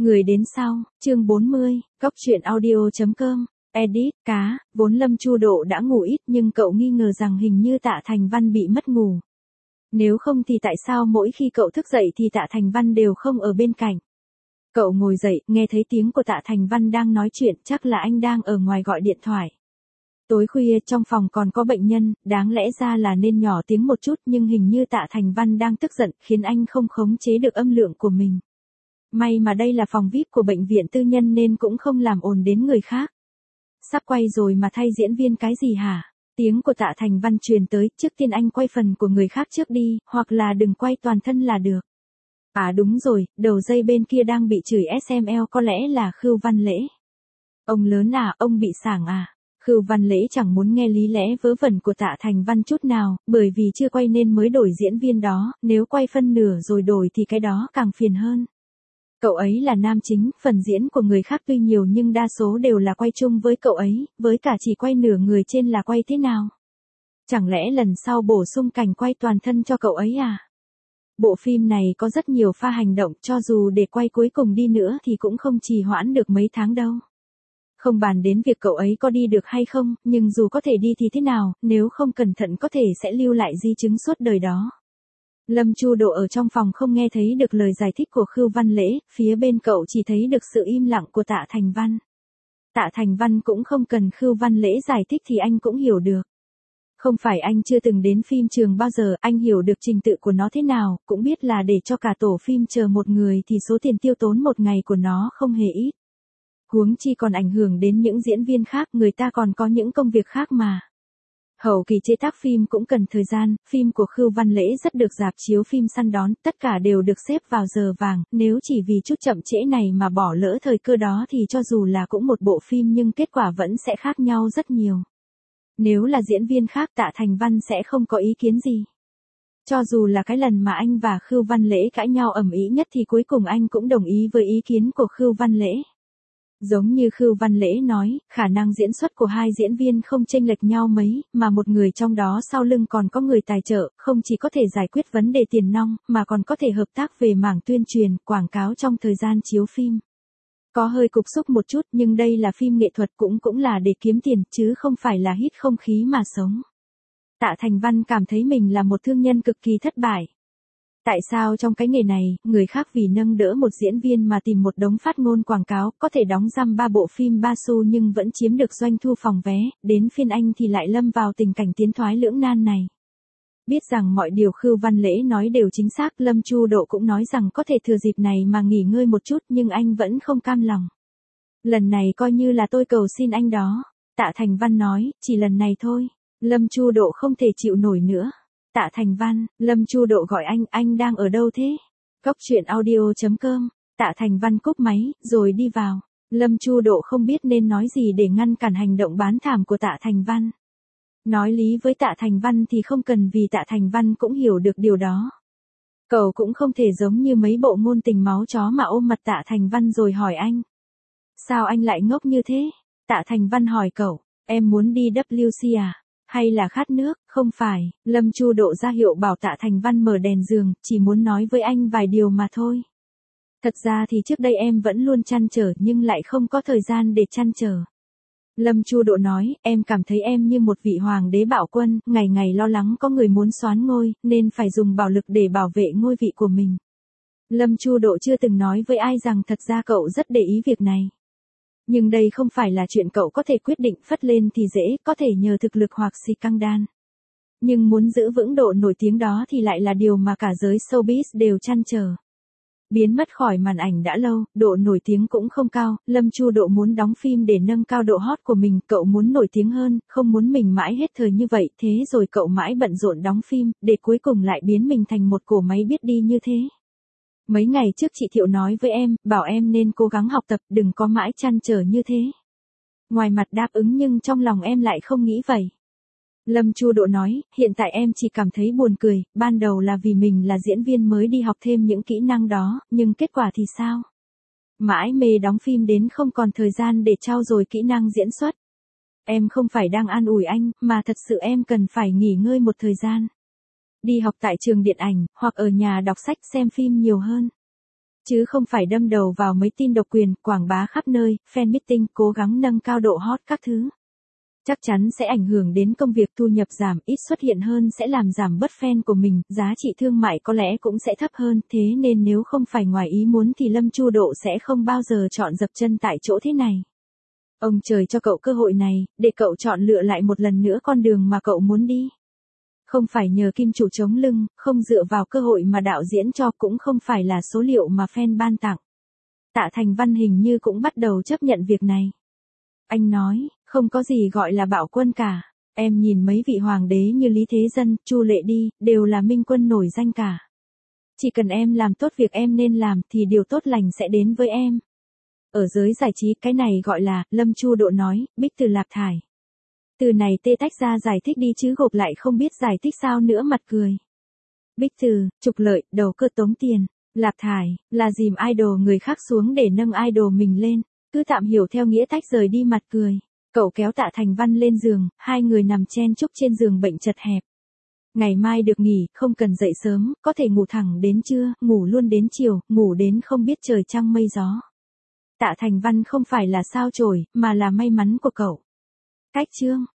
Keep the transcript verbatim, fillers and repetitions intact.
Người đến sau, chương bốn mươi, Cóc truyện audio chấm com, edit, cá, vốn Lâm Chu Độ đã ngủ ít nhưng cậu nghi ngờ rằng hình như Tạ Thành Văn bị mất ngủ. Nếu không thì tại sao mỗi khi cậu thức dậy thì Tạ Thành Văn đều không ở bên cạnh. Cậu ngồi dậy, nghe thấy tiếng của Tạ Thành Văn đang nói chuyện, chắc là anh đang ở ngoài gọi điện thoại. Tối khuya trong phòng còn có bệnh nhân, đáng lẽ ra là nên nhỏ tiếng một chút nhưng hình như Tạ Thành Văn đang tức giận khiến anh không khống chế được âm lượng của mình. May mà đây là phòng vi ai pi của bệnh viện tư nhân nên cũng không làm ồn đến người khác. Sắp quay rồi mà thay diễn viên cái gì hả? Tiếng của Tạ Thành Văn truyền tới, trước tiên anh quay phần của người khác trước đi, hoặc là đừng quay toàn thân là được. À đúng rồi, đầu dây bên kia đang bị chửi ét em lờ có lẽ là Khưu Văn Lễ. Ông lớn à, ông bị sảng à? Khưu Văn Lễ chẳng muốn nghe lý lẽ vớ vẩn của Tạ Thành Văn chút nào, bởi vì chưa quay nên mới đổi diễn viên đó, nếu quay phân nửa rồi đổi thì cái đó càng phiền hơn. Cậu ấy là nam chính, phần diễn của người khác tuy nhiều nhưng đa số đều là quay chung với cậu ấy, với cả chỉ quay nửa người trên là quay thế nào? Chẳng lẽ lần sau bổ sung cảnh quay toàn thân cho cậu ấy à? Bộ phim này có rất nhiều pha hành động, cho dù để quay cuối cùng đi nữa thì cũng không trì hoãn được mấy tháng đâu. Không bàn đến việc cậu ấy có đi được hay không, nhưng dù có thể đi thì thế nào, nếu không cẩn thận có thể sẽ lưu lại di chứng suốt đời đó. Lâm Chu Độ ở trong phòng không nghe thấy được lời giải thích của Khưu Văn Lễ, phía bên cậu chỉ thấy được sự im lặng của Tạ Thành Văn. Tạ Thành Văn cũng không cần Khưu Văn Lễ giải thích thì anh cũng hiểu được. Không phải anh chưa từng đến phim trường bao giờ, anh hiểu được trình tự của nó thế nào, cũng biết là để cho cả tổ phim chờ một người thì số tiền tiêu tốn một ngày của nó không hề ít. Huống chi còn ảnh hưởng đến những diễn viên khác, người ta còn có những công việc khác mà. Hậu kỳ chế tác phim cũng cần thời gian, phim của Khưu Văn Lễ rất được rạp chiếu phim săn đón, tất cả đều được xếp vào giờ vàng, nếu chỉ vì chút chậm trễ này mà bỏ lỡ thời cơ đó thì cho dù là cũng một bộ phim nhưng kết quả vẫn sẽ khác nhau rất nhiều. Nếu là diễn viên khác Tạ Thành Văn sẽ không có ý kiến gì. Cho dù là cái lần mà anh và Khưu Văn Lễ cãi nhau ầm ĩ nhất thì cuối cùng anh cũng đồng ý với ý kiến của Khưu Văn Lễ. Giống như Khưu Văn Lễ nói, khả năng diễn xuất của hai diễn viên không chênh lệch nhau mấy, mà một người trong đó sau lưng còn có người tài trợ, không chỉ có thể giải quyết vấn đề tiền nong, mà còn có thể hợp tác về mảng tuyên truyền, quảng cáo trong thời gian chiếu phim. Có hơi cục xúc một chút nhưng đây là phim nghệ thuật cũng cũng là để kiếm tiền, chứ không phải là hít không khí mà sống. Tạ Thành Văn cảm thấy mình là một thương nhân cực kỳ thất bại. Tại sao trong cái nghề này, người khác vì nâng đỡ một diễn viên mà tìm một đống phát ngôn quảng cáo, có thể đóng răm ba bộ phim ba xu nhưng vẫn chiếm được doanh thu phòng vé, đến phiên anh thì lại lâm vào tình cảnh tiến thoái lưỡng nan này. Biết rằng mọi điều Khưu Văn Lễ nói đều chính xác, Lâm Chu Độ cũng nói rằng có thể thừa dịp này mà nghỉ ngơi một chút nhưng anh vẫn không cam lòng. Lần này coi như là tôi cầu xin anh đó. Tạ Thành Văn nói, chỉ lần này thôi. Lâm Chu Độ không thể chịu nổi nữa. Tạ Thành Văn, Lâm Chu Độ gọi anh, anh đang ở đâu thế? Cóc truyện audio chấm com, Tạ Thành Văn cúp máy, rồi đi vào. Lâm Chu Độ không biết nên nói gì để ngăn cản hành động bán thảm của Tạ Thành Văn. Nói lý với Tạ Thành Văn thì không cần vì Tạ Thành Văn cũng hiểu được điều đó. Cậu cũng không thể giống như mấy bộ ngôn tình máu chó mà ôm mặt Tạ Thành Văn rồi hỏi anh. Sao anh lại ngốc như thế? Tạ Thành Văn hỏi cậu, em muốn đi vê kép xê à? Hay là khát nước? Không phải, Lâm Chu Độ ra hiệu bảo Tạ Thành Văn mở đèn giường, chỉ muốn nói với anh vài điều mà thôi. Thật ra thì trước đây em vẫn luôn trăn trở nhưng lại không có thời gian để trăn trở. Lâm Chu Độ nói, em cảm thấy em như một vị hoàng đế bạo quân, ngày ngày lo lắng có người muốn soán ngôi, nên phải dùng bạo lực để bảo vệ ngôi vị của mình. Lâm Chu Độ chưa từng nói với ai rằng thật ra cậu rất để ý việc này. Nhưng đây không phải là chuyện cậu có thể quyết định, phất lên thì dễ, có thể nhờ thực lực hoặc xì căng đan. Nhưng muốn giữ vững độ nổi tiếng đó thì lại là điều mà cả giới showbiz đều trăn trở. Biến mất khỏi màn ảnh đã lâu, độ nổi tiếng cũng không cao, Lâm Chu Độ muốn đóng phim để nâng cao độ hot của mình, cậu muốn nổi tiếng hơn, không muốn mình mãi hết thời như vậy, thế rồi cậu mãi bận rộn đóng phim, để cuối cùng lại biến mình thành một cỗ máy biết đi như thế. Mấy ngày trước chị Thiệu nói với em, bảo em nên cố gắng học tập, đừng có mãi trăn trở như thế. Ngoài mặt đáp ứng nhưng trong lòng em lại không nghĩ vậy. Lâm Chu Độ nói, hiện tại em chỉ cảm thấy buồn cười, ban đầu là vì mình là diễn viên mới đi học thêm những kỹ năng đó, nhưng kết quả thì sao? Mãi mê đóng phim đến không còn thời gian để trau dồi kỹ năng diễn xuất. Em không phải đang an ủi anh, mà thật sự em cần phải nghỉ ngơi một thời gian. Đi học tại trường điện ảnh, hoặc ở nhà đọc sách xem phim nhiều hơn. Chứ không phải đâm đầu vào mấy tin độc quyền, quảng bá khắp nơi, fan meeting, cố gắng nâng cao độ hot các thứ. Chắc chắn sẽ ảnh hưởng đến công việc, thu nhập giảm, ít xuất hiện hơn sẽ làm giảm bớt fan của mình, giá trị thương mại có lẽ cũng sẽ thấp hơn, thế nên nếu không phải ngoài ý muốn thì Lâm Chu Độ sẽ không bao giờ chọn dập chân tại chỗ thế này. Ông trời cho cậu cơ hội này, để cậu chọn lựa lại một lần nữa con đường mà cậu muốn đi. Không phải nhờ kim chủ chống lưng, không dựa vào cơ hội mà đạo diễn cho, cũng không phải là số liệu mà fan ban tặng. Tạ Thành Văn hình như cũng bắt đầu chấp nhận việc này. Anh nói, không có gì gọi là bạo quân cả. Em nhìn mấy vị hoàng đế như Lý Thế Dân, Chu Lệ đi, đều là minh quân nổi danh cả. Chỉ cần em làm tốt việc em nên làm thì điều tốt lành sẽ đến với em. Ở giới giải trí cái này gọi là, Lâm Chu Độ nói, Bích Từ Lạp Thải. Từ này tê tách ra giải thích đi chứ gộp lại không biết giải thích sao nữa, mặt cười. Bích Từ, trục lợi, đầu cơ tống tiền. Lạp Thải, là dìm idol người khác xuống để nâng idol mình lên. Cứ tạm hiểu theo nghĩa tách rời đi, mặt cười. Cậu kéo Tạ Thành Văn lên giường, hai người nằm chen chúc trên giường bệnh chật hẹp. Ngày mai được nghỉ, không cần dậy sớm, có thể ngủ thẳng đến trưa, ngủ luôn đến chiều, ngủ đến không biết trời trăng mây gió. Tạ Thành Văn không phải là sao chổi, mà là may mắn của cậu. Cách chương